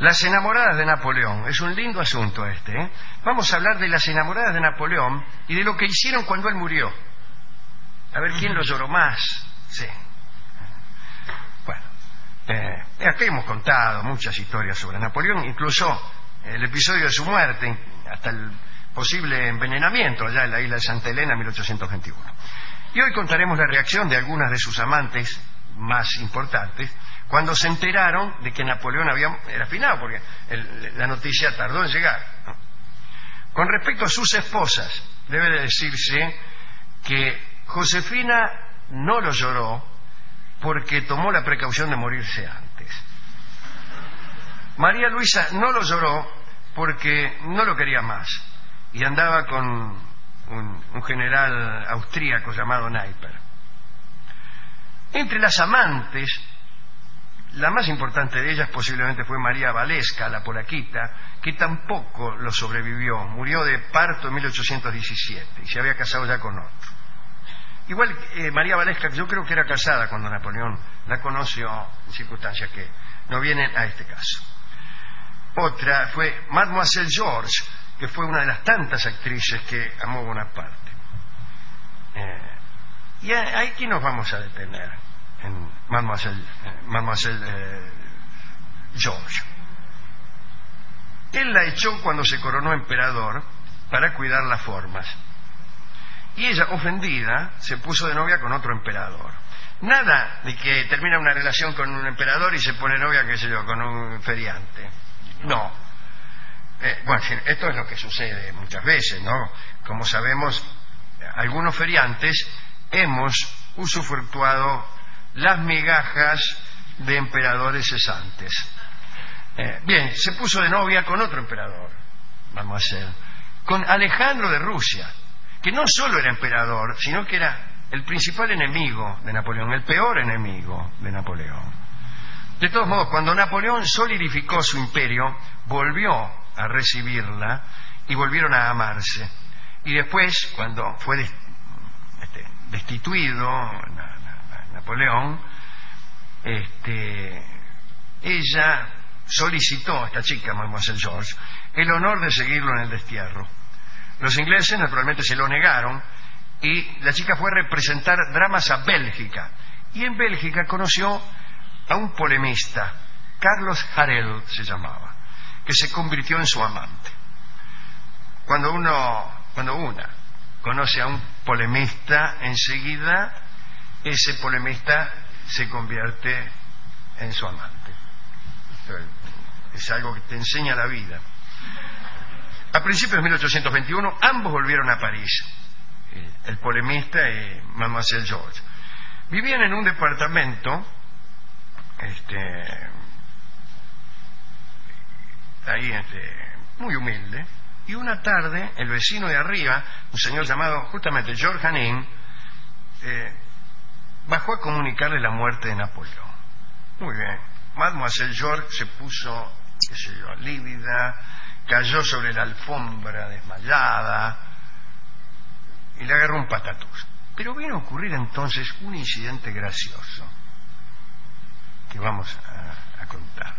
Las enamoradas de Napoleón. Es un lindo asunto este, ¿eh? Vamos a hablar de las enamoradas de Napoleón y de lo que hicieron cuando él murió. A ver quién lo lloró más. Sí. Bueno, aquí hemos contado muchas historias sobre Napoleón, incluso el episodio de su muerte, hasta el posible envenenamiento allá en la isla de Santa Elena en 1821. Y hoy contaremos la reacción de algunas de sus amantes más importantes cuando se enteraron de que Napoleón era finado, porque la noticia tardó en llegar, ¿no? Con respecto a sus esposas, debe de decirse que Josefina no lo lloró porque tomó la precaución de morirse antes. María Luisa no lo lloró porque no lo quería más y andaba con un general austríaco llamado Neipper. Entre las amantes, la más importante de ellas posiblemente fue María Walewska, la polaquita, que tampoco lo sobrevivió. Murió de parto en 1817 y se había casado ya con otro. Igual María Walewska, yo creo que era casada cuando Napoleón la conoció, en circunstancias que no vienen a este caso. Otra fue Mademoiselle George, que fue una de las tantas actrices que amó Bonaparte. Y aquí nos vamos a detener en Mademoiselle George. Él la echó cuando se coronó emperador para cuidar las formas. Y ella, ofendida, se puso de novia con otro emperador. Nada de que termina una relación con un emperador y se pone novia, qué sé yo, con un feriante. No. Bueno, esto es lo que sucede muchas veces, ¿no? Como sabemos, algunos feriantes hemos usufructuado las migajas de emperadores cesantes. Bien, se puso de novia con otro emperador, mademoiselle, con Alejandro de Rusia, que no solo era emperador, sino que era el principal enemigo de Napoleón, el peor enemigo de Napoleón. De todos modos, cuando Napoleón solidificó su imperio, volvió a recibirla y volvieron a amarse. Y después, cuando fue destituido Napoleón, ella solicitó, esta chica, Mademoiselle George, el honor de seguirlo en el destierro. Los ingleses naturalmente se lo negaron y la chica fue a representar dramas a Bélgica. Y en Bélgica conoció a un polemista, Carlos Harel se llamaba, que se convirtió en su amante. Cuando una conoce a un polemista, enseguida ese polemista se convierte en su amante. Es algo que te enseña la vida. A principios de 1821 ambos volvieron a París, el polemista y Mademoiselle George. Vivían en un departamento ahí muy humilde, y una tarde el vecino de arriba, un señor llamado justamente George Hanin, bajó a comunicarle la muerte de Napoleón. Muy bien, Mademoiselle George se puso, qué sé yo, lívida, cayó sobre la alfombra desmayada y le agarró un patatús. Pero vino a ocurrir entonces un incidente gracioso que vamos a contar.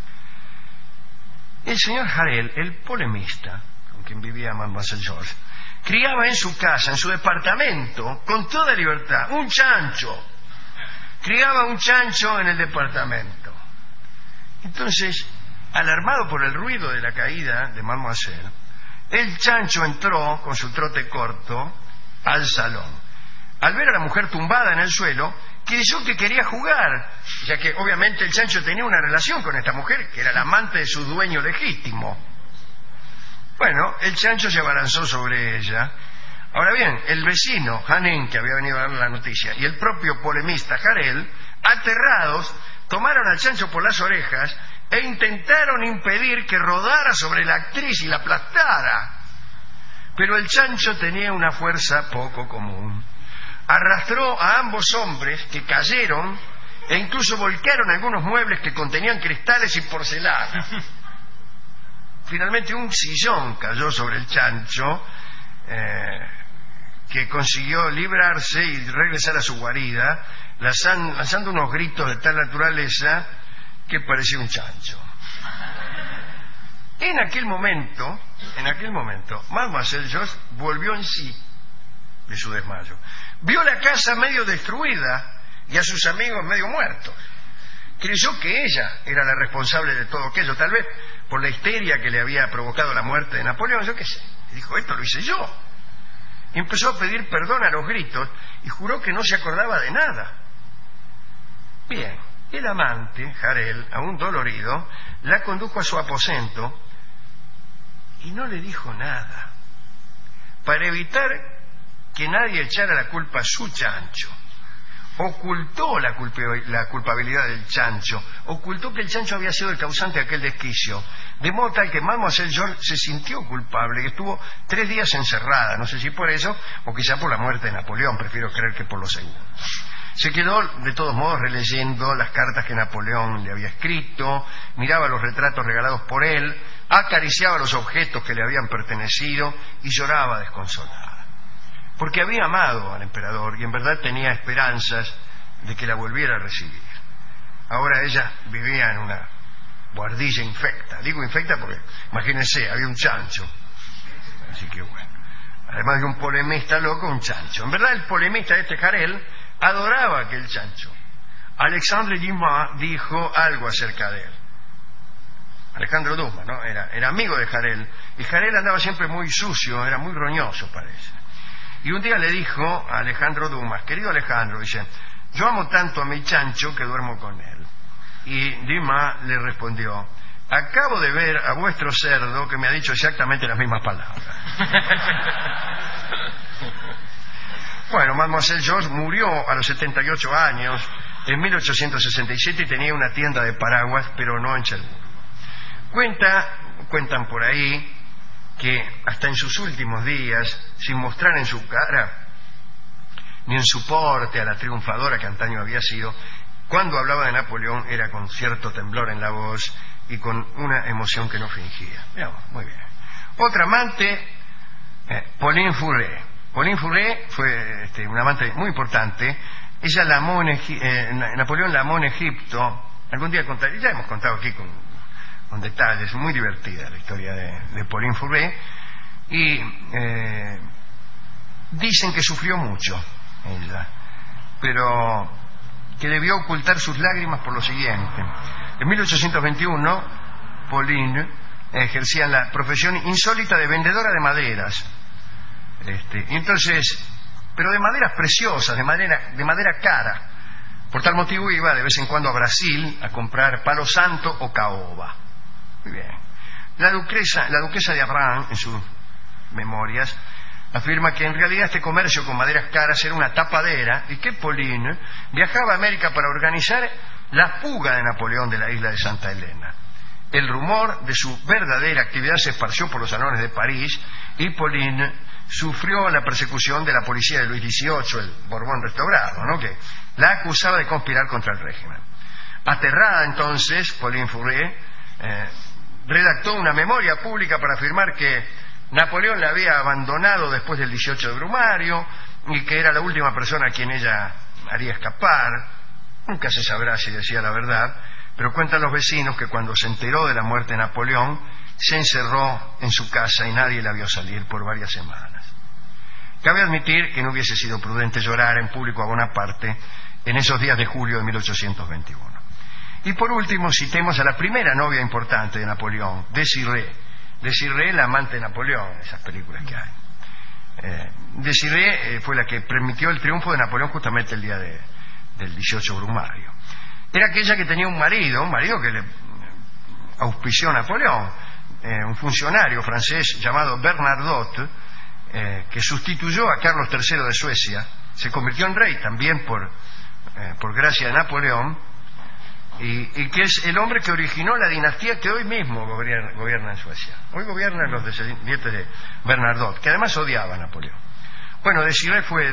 El señor Harel, el polemista con quien vivía Mademoiselle George, criaba en su casa, en su departamento, con toda libertad, un chancho. Criaba un chancho en el departamento. Entonces, alarmado por el ruido de la caída de Mademoiselle, el chancho entró con su trote corto al salón. Al ver a la mujer tumbada en el suelo, creyó que quería jugar, ya que obviamente el chancho tenía una relación con esta mujer, que era la amante de su dueño legítimo. Bueno, el chancho se abalanzó sobre ella. Ahora bien, el vecino Hanin, que había venido a darle la noticia, y el propio polemista Harel, aterrados, tomaron al chancho por las orejas e intentaron impedir que rodara sobre la actriz y la aplastara. Pero el chancho tenía una fuerza poco común. Arrastró a ambos hombres, que cayeron e incluso volcaron algunos muebles que contenían cristales y porcelana. Finalmente un sillón cayó sobre el chancho, que consiguió librarse y regresar a su guarida, lanzando unos gritos de tal naturaleza que parecía un chancho. En aquel momento, Mademoiselle George volvió en sí de su desmayo. Vio la casa medio destruida y a sus amigos medio muertos. Creyó que ella era la responsable de todo aquello, tal vez por la histeria que le había provocado la muerte de Napoleón, yo qué sé. Y dijo, esto lo hice yo. Y empezó a pedir perdón a los gritos y juró que no se acordaba de nada. Bien, el amante, Harel, aún dolorido, la condujo a su aposento y no le dijo nada, para evitar que nadie echara la culpa a su chancho. Ocultó la culpabilidad del chancho, ocultó que el chancho había sido el causante de aquel desquicio, de modo tal que Mademoiselle George se sintió culpable y estuvo 3 días encerrada, no sé si por eso o quizá por la muerte de Napoleón, prefiero creer que por lo segundo. Se quedó de todos modos releyendo las cartas que Napoleón le había escrito, miraba los retratos regalados por él, acariciaba los objetos que le habían pertenecido y lloraba desconsolada. Porque había amado al emperador y en verdad tenía esperanzas de que la volviera a recibir. Ahora ella vivía en una buhardilla infecta. Digo infecta porque, imagínense, había un chancho. Así que bueno, además de un polemista loco, un chancho. En verdad el polemista Harel adoraba aquel chancho. Alexandre Dumas dijo algo acerca de él. Alejandro Dumas, ¿no? Era amigo de Harel. Y Harel andaba siempre muy sucio, era muy roñoso, parece. Y un día le dijo a Alejandro Dumas, querido Alejandro, dice, yo amo tanto a mi chancho que duermo con él. Y Dumas le respondió, acabo de ver a vuestro cerdo que me ha dicho exactamente las mismas palabras. Bueno, Mademoiselle George murió a los 78 años, en 1867, y tenía una tienda de paraguas, pero no en Cherburgo. Cuentan por ahí que hasta en sus últimos días, sin mostrar en su cara ni en su porte a la triunfadora que antaño había sido, cuando hablaba de Napoleón era con cierto temblor en la voz y con una emoción que no fingía. Veamos, muy bien. Otra amante, Pauline Furet. Pauline Furet fue una amante muy importante. Ella la amó Napoleón la amó en Egipto. Algún día contaré, ya hemos contado aquí con detalles, muy divertida la historia de Pauline Furet, y dicen que sufrió mucho ella, pero que debió ocultar sus lágrimas por lo siguiente. En 1821 Pauline ejercía la profesión insólita de vendedora de maderas, y entonces, pero de maderas preciosas, de madera cara. Por tal motivo iba de vez en cuando a Brasil a comprar palo santo o caoba. Muy bien. La duquesa de Abraham, en sus memorias, afirma que en realidad este comercio con maderas caras era una tapadera y que Pauline viajaba a América para organizar la fuga de Napoleón de la isla de Santa Elena. El rumor de su verdadera actividad se esparció por los salones de París y Pauline sufrió la persecución de la policía de Luis XVIII, el Borbón restaurado, ¿no?, que la acusaba de conspirar contra el régimen. Aterrada entonces, Pauline Furet redactó una memoria pública para afirmar que Napoleón la había abandonado después del 18 de Brumario y que era la última persona a quien ella haría escapar. Nunca se sabrá si decía la verdad, pero cuentan los vecinos que cuando se enteró de la muerte de Napoleón se encerró en su casa y nadie la vio salir por varias semanas. Cabe admitir que no hubiese sido prudente llorar en público a Bonaparte en esos días de julio de 1821. Y por último citemos a la primera novia importante de Napoleón, Désirée, la amante de Napoleón, esas películas que hay. Désirée fue la que permitió el triunfo de Napoleón justamente el día del 18 Brumario. Era aquella que tenía un marido que le auspició a Napoleón, un funcionario francés llamado Bernadotte, que sustituyó a Carlos III de Suecia, se convirtió en rey también por gracia de Napoleón, y que es el hombre que originó la dinastía que hoy mismo gobierna en Suecia. Hoy gobiernan los descendientes de Bernadotte, que además odiaba a Napoleón. Bueno, Désirée fue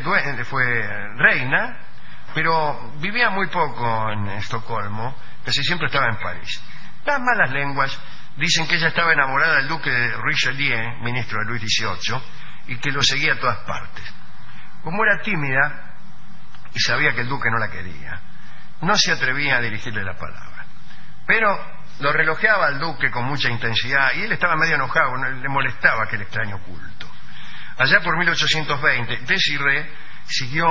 reina, pero vivía muy poco en Estocolmo, casi siempre estaba en París. Las malas lenguas dicen que ella estaba enamorada del duque de Richelieu, ministro de Luis XVIII, y que lo seguía a todas partes. Como era tímida y sabía que el duque no la quería, no se atrevía a dirigirle la palabra. Pero lo relojeaba al duque con mucha intensidad y él estaba medio enojado, le molestaba aquel extraño culto. Allá por 1820, Désirée siguió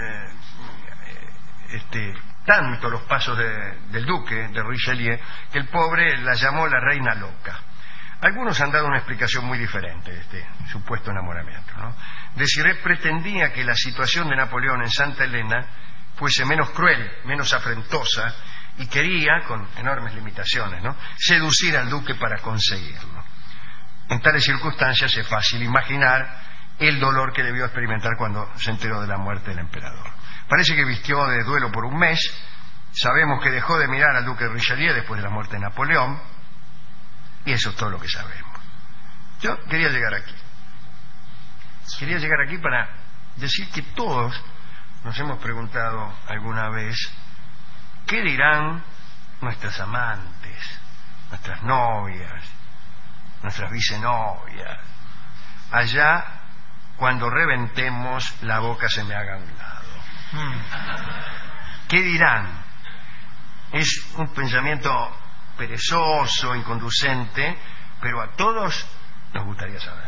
tanto los pasos del duque de Richelieu que el pobre la llamó la reina loca. Algunos han dado una explicación muy diferente de este supuesto enamoramiento, ¿no? Désirée pretendía que la situación de Napoleón en Santa Elena fuese menos cruel, menos afrentosa, y quería, con enormes limitaciones, ¿no?, seducir al duque para conseguirlo. En tales circunstancias es fácil imaginar el dolor que debió experimentar cuando se enteró de la muerte del emperador. Parece que vistió de duelo por un mes. Sabemos que dejó de mirar al duque de Richelieu después de la muerte de Napoleón, y eso es todo lo que sabemos. Yo quería llegar aquí. Quería llegar aquí para decir que todos nos hemos preguntado alguna vez ¿qué dirán nuestras amantes, nuestras novias, nuestras vicenovias, allá cuando reventemos la boca se me haga a un lado? ¿Qué dirán? Es un pensamiento perezoso, inconducente, pero a todos nos gustaría saberlo.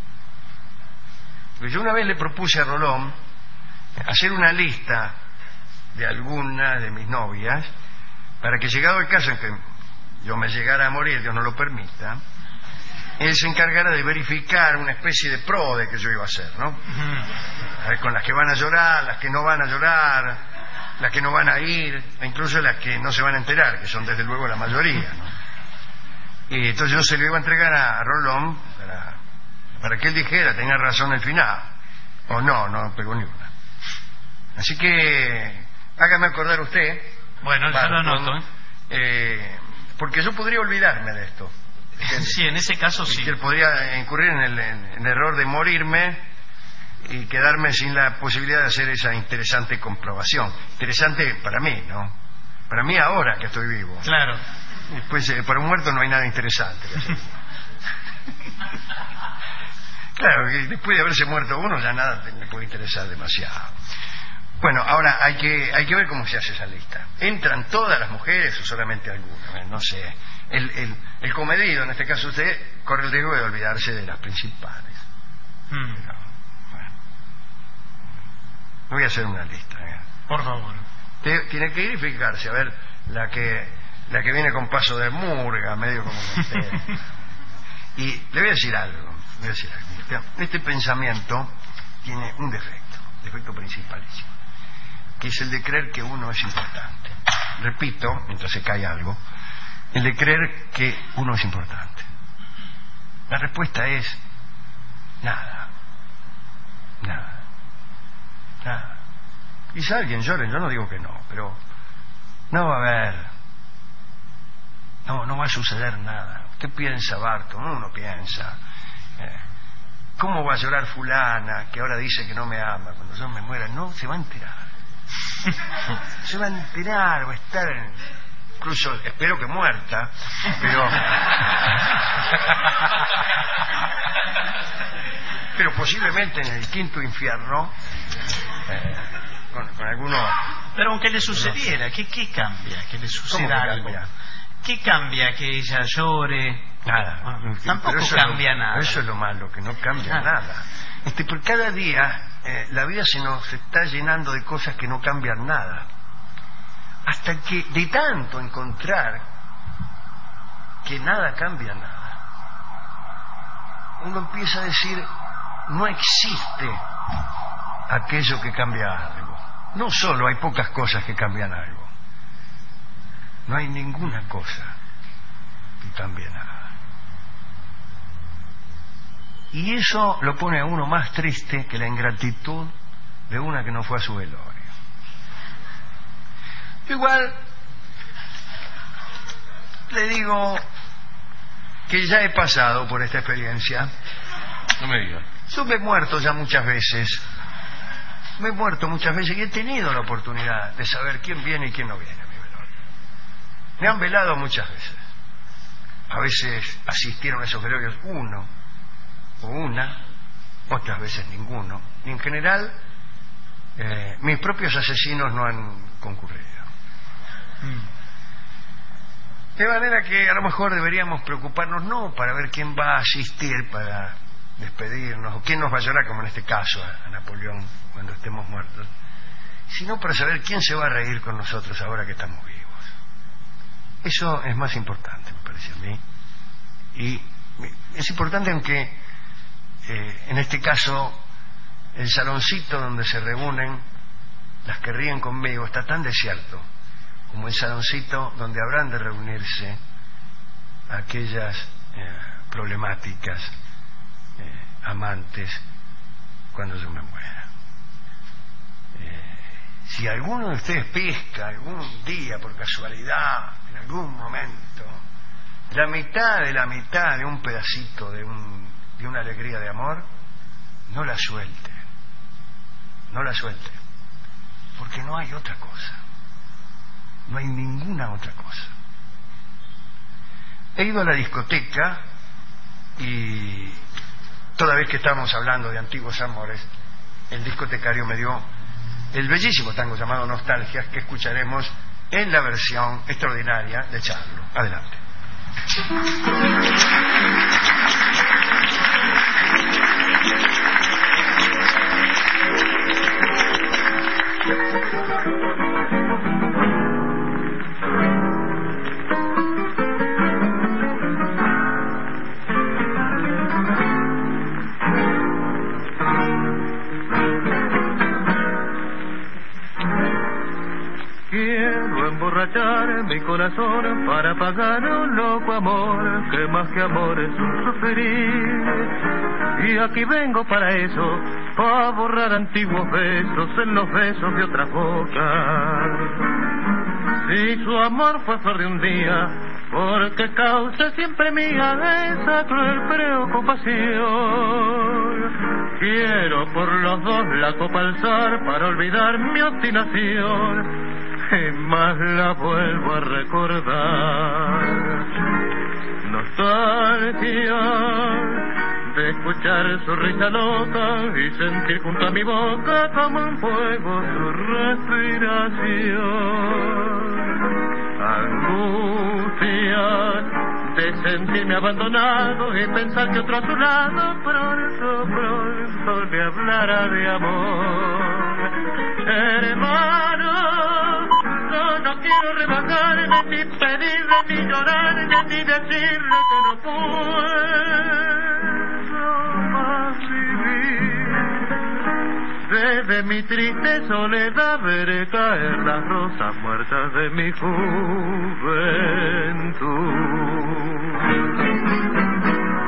Yo una vez le propuse a Rolón hacer una lista de algunas de mis novias para que, llegado el caso en que yo me llegara a morir, Dios no lo permita, él se encargara de verificar una especie de PRODE que yo iba a hacer, ¿no? A ver, con las que van a llorar, las que no van a llorar, las que no van a ir, e incluso las que no se van a enterar, que son desde luego la mayoría, ¿no? Y entonces yo se lo iba a entregar a Rolón para que él dijera, tenía razón el final, o no pegó ni una. Así que hágame acordar usted. Bueno, ya lo anoto. Porque yo podría olvidarme de esto. Sí, en ese caso sí. Que podría incurrir en el error de morirme y quedarme sin la posibilidad de hacer esa interesante comprobación. Interesante para mí, ¿no? Para mí ahora que estoy vivo. Claro. Después, para un muerto no hay nada interesante que hacer. Claro, que después de haberse muerto uno ya nada me puede interesar demasiado. Bueno, ahora hay que ver cómo se hace esa lista. ¿Entran todas las mujeres o solamente algunas? No sé. El comedido, en este caso usted, corre el riesgo de olvidarse de las principales. Bueno, no voy a hacer una lista. Por favor. Tiene que ir y fijarse, a ver, la que viene con paso de murga, medio como usted. Y le voy a decir algo. Este pensamiento tiene un defecto principalísimo, que es el de creer que uno es importante. Repito, mientras se cae algo, el de creer que uno es importante. La respuesta es nada. Quizá alguien llore, yo no digo que no, pero no va a haber, no va a suceder nada. ¿Qué piensa Barton? Uno piensa, ¿cómo va a llorar fulana que ahora dice que no me ama? Cuando yo me muera, no, se va a enterar. Se va a enterar, va a estar incluso, espero que muerta, pero posiblemente en el quinto infierno, con alguno. Pero aunque le sucediera, ¿qué cambia? Que le suceda algo. ¿Qué cambia que ella llore? Nada. Tampoco cambia nada. Eso es lo malo, que no cambia nada. Por cada día la vida se nos está llenando de cosas que no cambian nada. Hasta que de tanto encontrar que nada cambia nada, uno empieza a decir, no existe aquello que cambia algo. No solo hay pocas cosas que cambian algo, no hay ninguna cosa que cambie nada. Y eso lo pone a uno más triste que la ingratitud de una que no fue a su velorio. Igual le digo que ya he pasado por esta experiencia. No me diga. Yo me he muerto ya muchas veces. Me he muerto muchas veces y he tenido la oportunidad de saber quién viene y quién no viene a mi velorio. Me han velado muchas veces. A veces asistieron a esos velorios uno o una, otras veces ninguno. Y en general, mis propios asesinos no han concurrido. De manera que a lo mejor deberíamos preocuparnos no para ver quién va a asistir para despedirnos, o quién nos va a llorar, como en este caso a Napoleón cuando estemos muertos, sino para saber quién se va a reír con nosotros ahora que estamos vivos. Eso es más importante, me parece a mí. Y es importante, aunque en este caso el saloncito donde se reúnen las que ríen conmigo está tan desierto como el saloncito donde habrán de reunirse aquellas problemáticas amantes cuando yo me muera. Si alguno de ustedes pesca algún día por casualidad, en algún momento, la mitad de un pedacito de una alegría de amor, no la suelte, porque no hay otra cosa, no hay ninguna otra cosa. He ido a la discoteca y toda vez que estábamos hablando de antiguos amores, el discotecario me dio el bellísimo tango llamado Nostalgias, que escucharemos en la versión extraordinaria de Charlo. Adelante. Mi corazón para pagar un loco amor que más que amor es un sufrir, y aquí vengo para eso, para borrar antiguos besos en los besos de otras bocas. Si su amor fue flor de un día, porque causa siempre mía esa cruel preocupación. Quiero por los dos la copa alzar para olvidar mi obstinación, y más la vuelvo a recordar. Nostalgia de escuchar su risa loca y sentir junto a mi boca como un fuego su respiración. Angustia de sentirme abandonado y pensar que otro a su lado pronto me hablará de amor. Hermano, no quiero rebajarme, ni pedirle, ni llorarle, ni decirle que no puedo más vivir. Desde mi triste soledad veré caer las rosas muertas de mi juventud.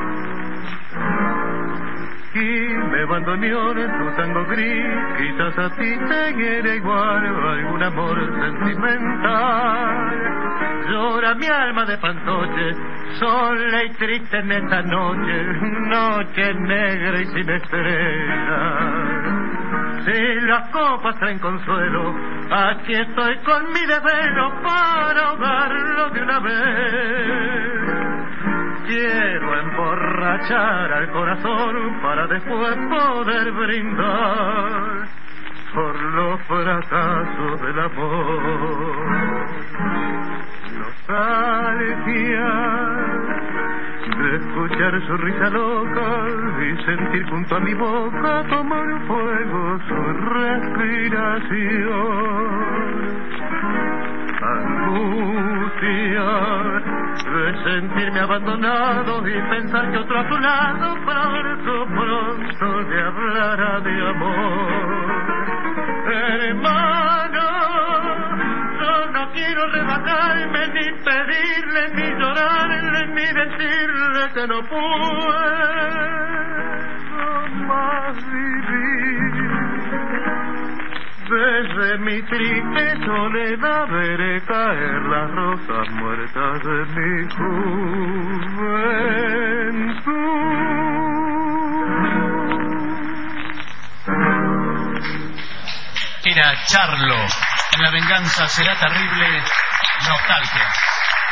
Y me abandoné en tu tango gris, quizás a ti te quiere igual algún amor sentimental. Llora mi alma de fantoche, sola y triste en esta noche, noche negra y sin estrellas. Si las copas traen consuelo, aquí estoy con mi desvelo para ahogarlo de una vez. Quiero emborrachar al corazón para después poder brindar por los fracasos del amor. Nostalgia de escuchar su risa loca y sentir junto a mi boca como el fuego su respiración. Angustia de sentirme abandonado y pensar que otro a tu lado pronto me hablará de amor. Hermano, yo no quiero rebajarme, ni pedirle, ni llorarle, ni decirle que no puedo más vivir. Desde mi triste soledad veré caer las rosas muertas de mi juventud. Era Charlo, en La venganza será terrible, Nostalgia.